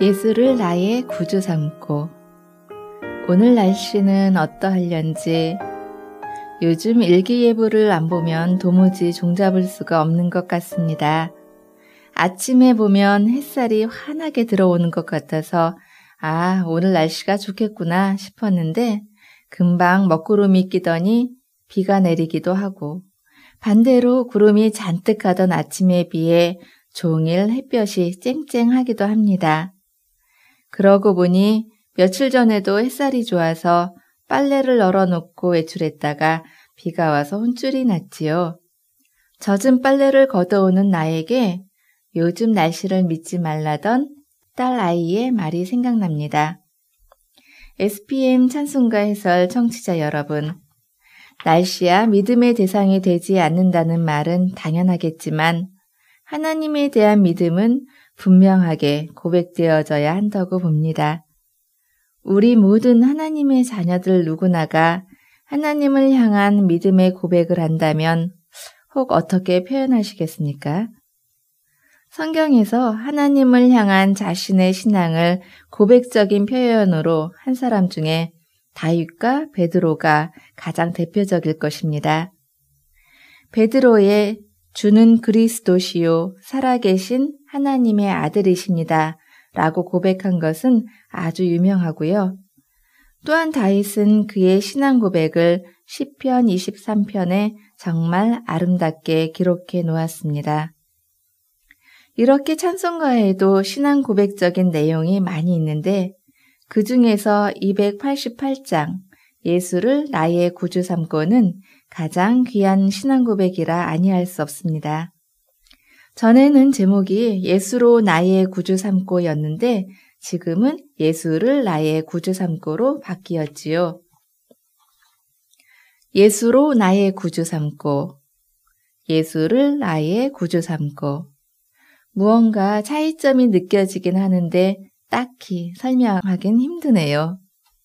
예수를 나의 구주 삼고. 오늘 날씨는 어떠하련지. 요즘 일기예보를 안 보면 도무지 종잡을 수가 없는 것 같습니다. 아침에 보면 햇살이 환하게 들어오는 것 같아서 오늘 날씨가 좋겠구나 싶었는데 금방 먹구름이 끼더니 비가 내리기도 하고, 반대로 구름이 잔뜩 가던 아침에 비해 종일 햇볕이 쨍쨍하기도 합니다. 그러고 보니 며칠 전에도 햇살이 좋아서 빨래를 널어놓고 외출했다가 비가 와서 혼쭐이 났지요. 젖은 빨래를 걷어오는 나에게 요즘 날씨를 믿지 말라던 딸 아이의 말이 생각납니다. SPM 찬송가 해설 청취자 여러분, 날씨야 믿음의 대상이 되지 않는다는 말은 당연하겠지만 하나님에 대한 믿음은 분명하게 고백되어져야 한다고 봅니다. 우리 모든 하나님의 자녀들 누구나가 하나님을 향한 믿음의 고백을 한다면 혹 어떻게 표현하시겠습니까? 성경에서 하나님을 향한 자신의 신앙을 고백적인 표현으로 한 사람 중에 다윗과 베드로가 가장 대표적일 것입니다. 베드로의 주는 그리스도시요 살아계신 하나님의 아들이십니다 라고 고백한 것은 아주 유명하고요. 또한 다윗은 그의 신앙 고백을 시편 23편에 정말 아름답게 기록해 놓았습니다. 이렇게 찬송가에도 신앙 고백적인 내용이 많이 있는데 그 중에서 288장 예수를 나의 구주 삼고는 가장 귀한 신앙 고백이라 아니할 수 없습니다. 전에는 제목이 예수로 나의 구주 삼고였는데 지금은 예수를 나의 구주 삼고로 바뀌었지요. 예수로 나의 구주 삼고, 예수를 나의 구주 삼고. 무언가 차이점이 느껴지긴 하는데 딱히 설명하긴 힘드네요.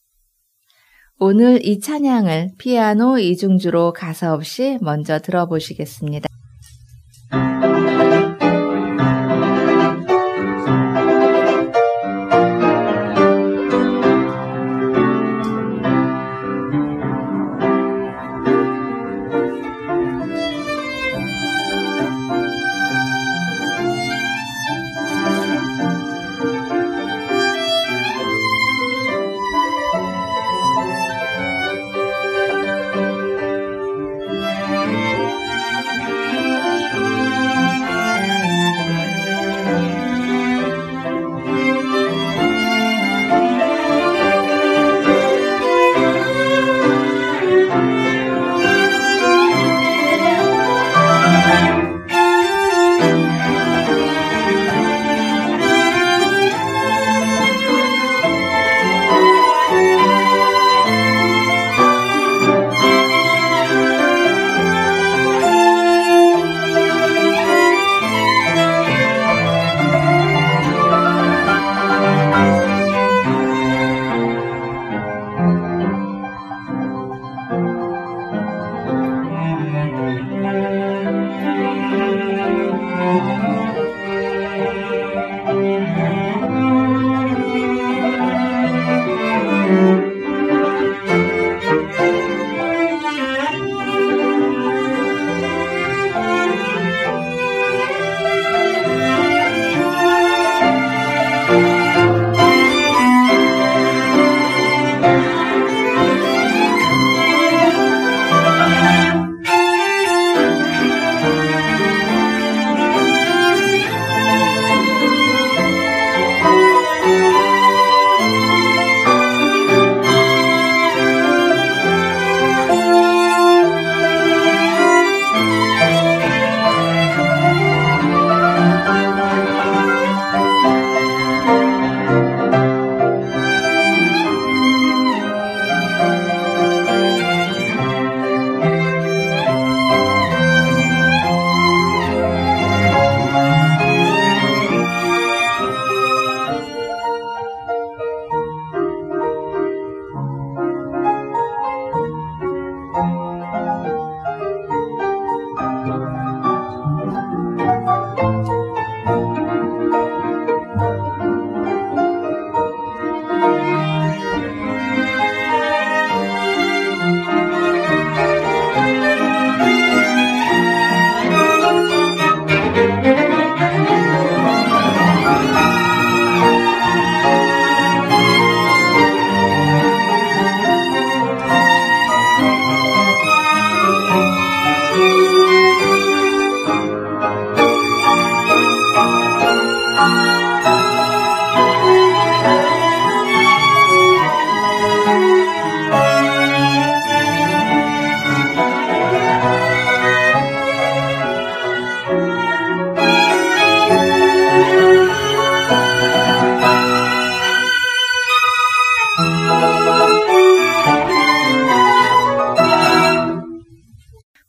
오늘 이 찬양을 피아노 이중주로 가사 없이 먼저 들어보시겠습니다.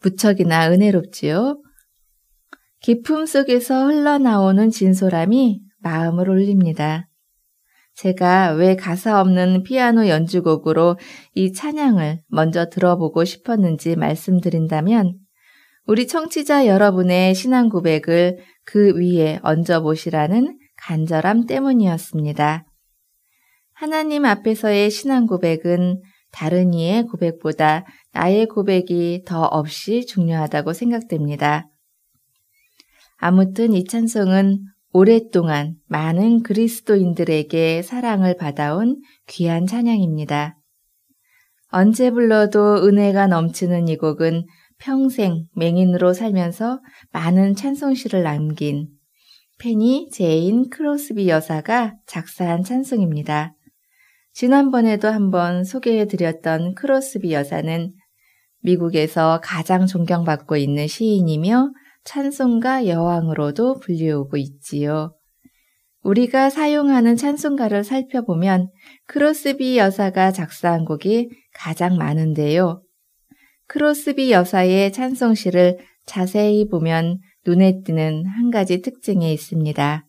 무척이나 은혜롭지요. 기품 속에서 흘러나오는 진솔함이 마음을 울립니다. 제가 왜 가사 없는 피아노 연주곡으로 이 찬양을 먼저 들어보고 싶었는지 말씀드린다면 우리 청취자 여러분의 신앙 고백을 그 위에 얹어보시라는 간절함 때문이었습니다. 하나님 앞에서의 신앙 고백은 다른 이의 고백보다 나의 고백이 더 없이 중요하다고 생각됩니다. 아무튼 이 찬송은 오랫동안 많은 그리스도인들에게 사랑을 받아온 귀한 찬양입니다. 언제 불러도 은혜가 넘치는 이 곡은 평생 맹인으로 살면서 많은 찬송시를 남긴 페니 제인 크로스비 여사가 작사한 찬송입니다. 지난번에도 한번 소개해드렸던 크로스비 여사는 미국에서 가장 존경받고 있는 시인이며 찬송가 여왕으로도 불리우고 있지요. 우리가 사용하는 찬송가를 살펴보면 크로스비 여사가 작사한 곡이 가장 많은데요. 크로스비 여사의 찬송시를 자세히 보면 눈에 띄는 한 가지 특징이 있습니다.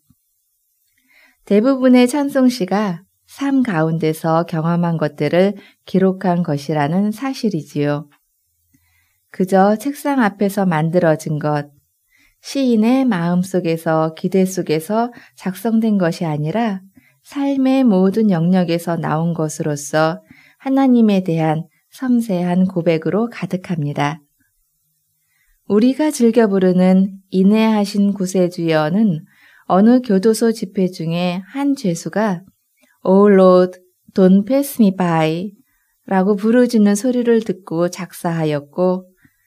대부분의 찬송시가 삶 가운데서 경험한 것들을 기록한 것이라는 사실이지요. 그저 책상 앞에서 만들어진 것, 시인의 마음속에서 기대 속에서 작성된 것이 아니라 삶의 모든 영역에서 나온 것으로서 하나님에 대한 섬세한 고백으로 가득합니다. 우리가 즐겨 부르는 인내하신 구세주여는 어느 교도소 집회 중에 한 죄수가 Oh Lord, don't pass me by 라고 부르짖는 소리를 듣고 작사하였고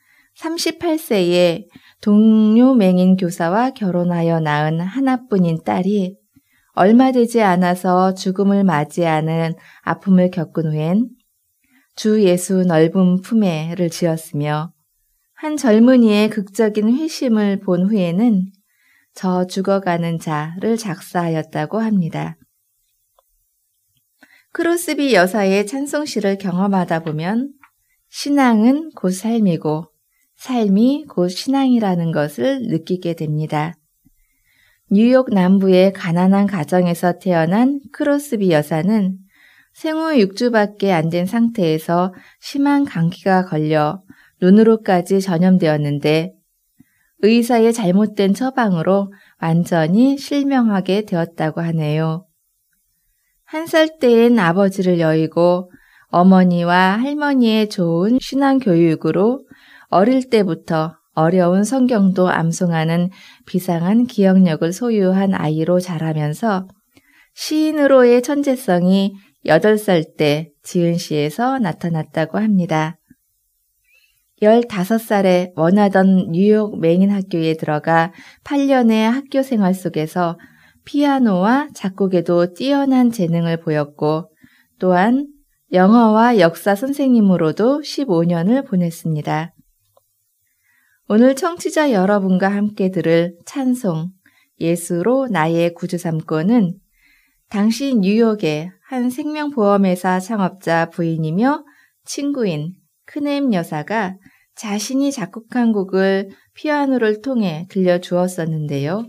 38세에 동료 맹인 교사와 결혼하여 낳은 하나뿐인 딸이 얼마 되지 않아서 죽음을 맞이하는 아픔을 겪은 후엔 주 예수 넓은 품에를 지었으며 한 젊은이의 극적인 회심을 본 후에는 저 죽어가는 자를 작사하였다고 합니다. 크로스비 여사의 찬송시를 경험하다 보면 신앙은 곧 삶이고 삶이 곧 신앙이라는 것을 느끼게 됩니다. 뉴욕 남부의 가난한 가정에서 태어난 크로스비 여사는 생후 6주밖에 안 된 상태에서 심한 감기가 걸려 눈으로까지 전염되었는데 의사의 잘못된 처방으로 완전히 실명하게 되었다고 하네요. 1살 때엔 아버지를 여의고 어머니와 할머니의 좋은 신앙 교육으로 어릴 때부터 어려운 성경도 암송하는 비상한 기억력을 소유한 아이로 자라면서 시인으로의 천재성이 8살 때 지은 시에서 나타났다고 합니다. 15살에 원하던 뉴욕 맹인 학교에 들어가 8년의 학교 생활 속에서 피아노와 작곡에도 뛰어난 재능을 보였고 또한 영어와 역사 선생님으로도 15년을 보냈습니다. 오늘 청취자 여러분과 함께 들을 찬송 예수로 나의 구주 삼고는 당시 뉴욕의 한 생명보험회사 창업자 부인이며 친구인 크넴 여사가 자신이 작곡한 곡을 피아노를 통해 들려주었었는데요.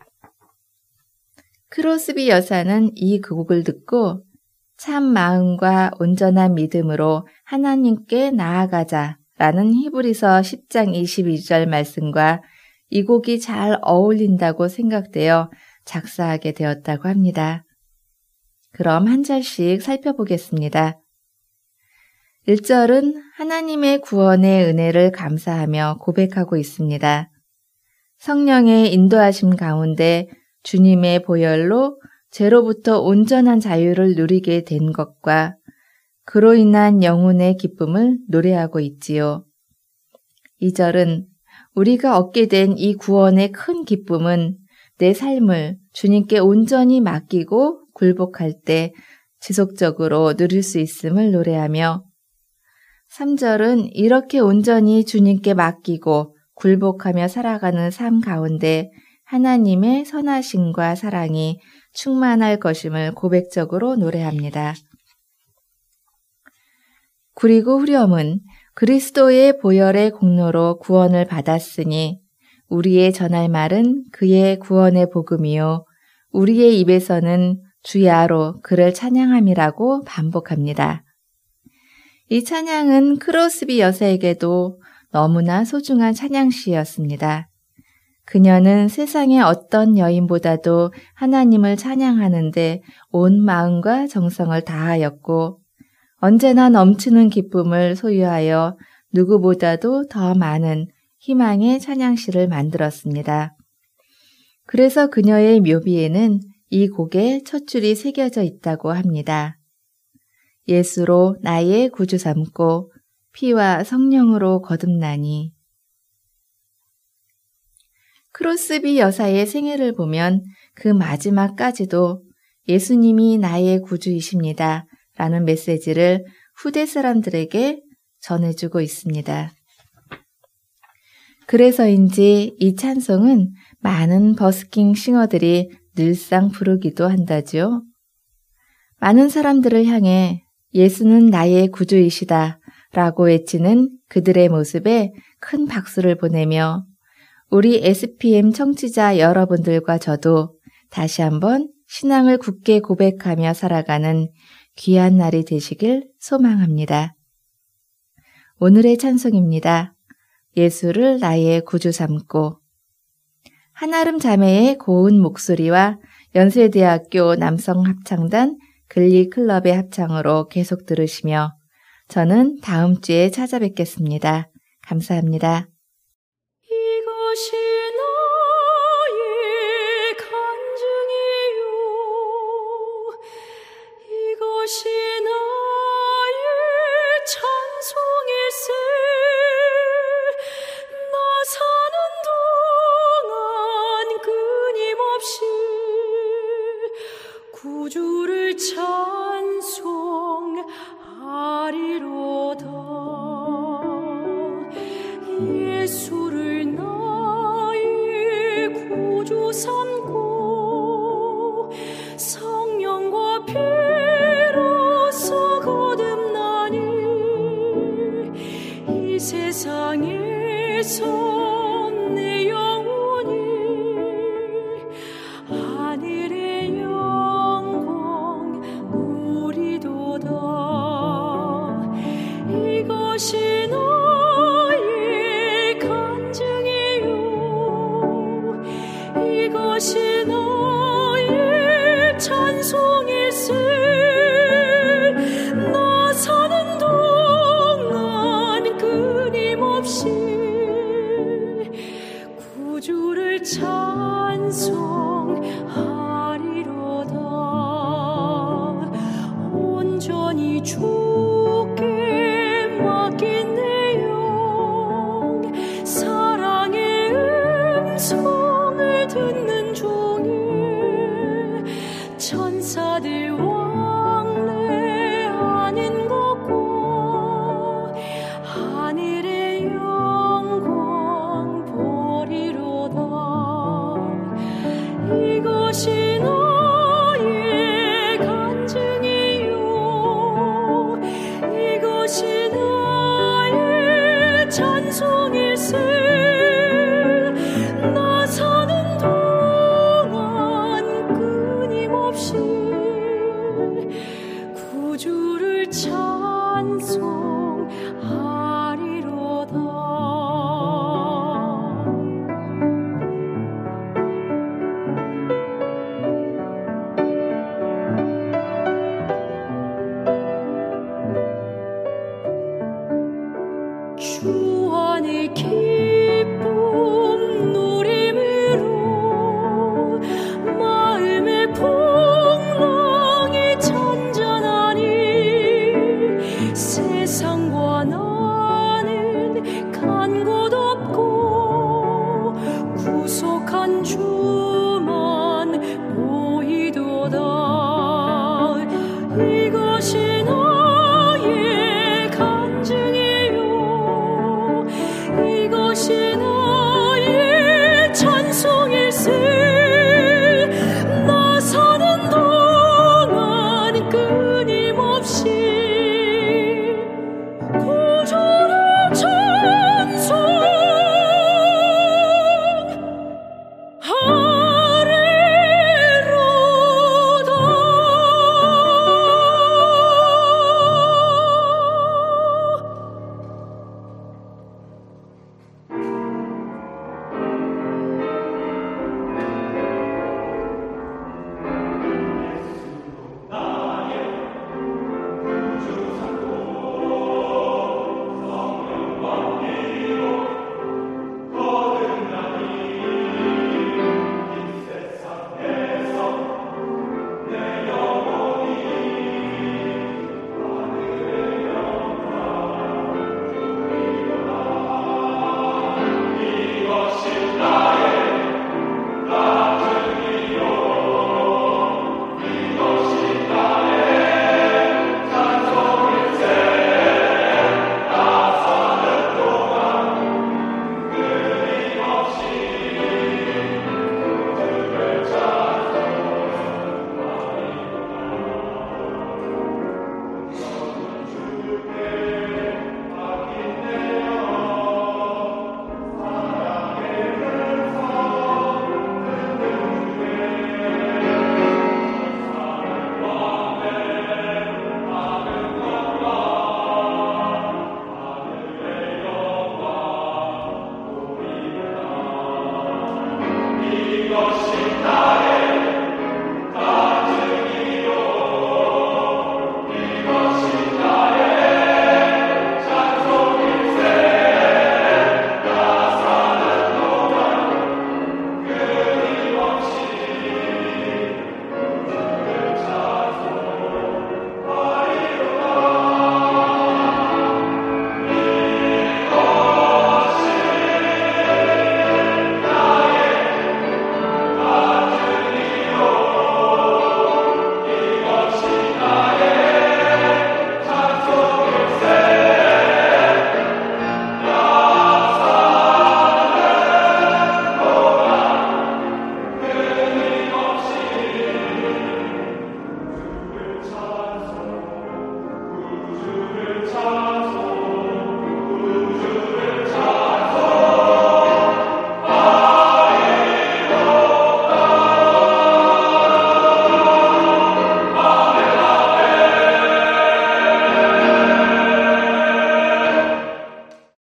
크로스비 여사는 이 곡을 듣고 참 마음과 온전한 믿음으로 하나님께 나아가자 라는 히브리서 10장 22절 말씀과 이 곡이 잘 어울린다고 생각되어 작사하게 되었다고 합니다. 그럼 한 절씩 살펴보겠습니다. 1절은 하나님의 구원의 은혜를 감사하며 고백하고 있습니다. 성령의 인도하심 가운데 주님의 보혈로 죄로부터 온전한 자유를 누리게 된 것과 그로 인한 영혼의 기쁨을 노래하고 있지요. 2절은 우리가 얻게 된 이 구원의 큰 기쁨은 내 삶을 주님께 온전히 맡기고 굴복할 때 지속적으로 누릴 수 있음을 노래하며 3절은 이렇게 온전히 주님께 맡기고 굴복하며 살아가는 삶 가운데 하나님의 선하심과 사랑이 충만할 것임을 고백적으로 노래합니다. 그리고 후렴은 그리스도의 보혈의 공로로 구원을 받았으니 우리의 전할 말은 그의 구원의 복음이요 우리의 입에서는 주야로 그를 찬양함이라고 반복합니다. 이 찬양은 크로스비 여사에게도 너무나 소중한 찬양시였습니다. 그녀는 세상의 어떤 여인보다도 하나님을 찬양하는데 온 마음과 정성을 다하였고 언제나 넘치는 기쁨을 소유하여 누구보다도 더 많은 희망의 찬양시를 만들었습니다. 그래서 그녀의 묘비에는 이 곡의 첫 줄이 새겨져 있다고 합니다. 예수로 나의 구주 삼고 피와 성령으로 거듭나니. 크로스비 여사의 생애를 보면 그 마지막까지도 예수님이 나의 구주이십니다. 라는 메시지를 후대 사람들에게 전해주고 있습니다. 그래서인지 이 찬송은 많은 버스킹 싱어들이 늘상 부르기도 한다죠. 많은 사람들을 향해 예수는 나의 구주이시다 라고 외치는 그들의 모습에 큰 박수를 보내며 우리 SPM 청취자 여러분들과 저도 다시 한번 신앙을 굳게 고백하며 살아가는 귀한 날이 되시길 소망합니다. 오늘의 찬송입니다. 예수를 나의 구주 삼고. 한아름 자매의 고운 목소리와 연세대학교 남성합창단 글리클럽의 합창으로 계속 들으시며 저는 다음 주에 찾아뵙겠습니다. 감사합니다. 이것이 나의 간증이요 이것이 나의 찬송일세 나 사는 동안 끊임없이 구주를 찬송하리로다 예수를 나의 구주 삼고 성령과 피로써 거듭나니 이 세상에서 내 영혼이 하늘의 영광 누리도다 이것이 나의 간증이요 이것이 나의 찬송일세 나 사는 동안 끊임없이 구주를 찬송하리로다 온전히 주께 맡긴 내 영 사랑의 음성을 듣는 종이 천사들 왕래하는 것과 하늘의 영광 보리로다 이것이 나의 간증이요 이것이 나의 찬송일세 나 사는 동안 끊임없이 구주를 찬송하리로다 주 안의 기쁨 누림으로 마음의 풍랑이 잔잔하니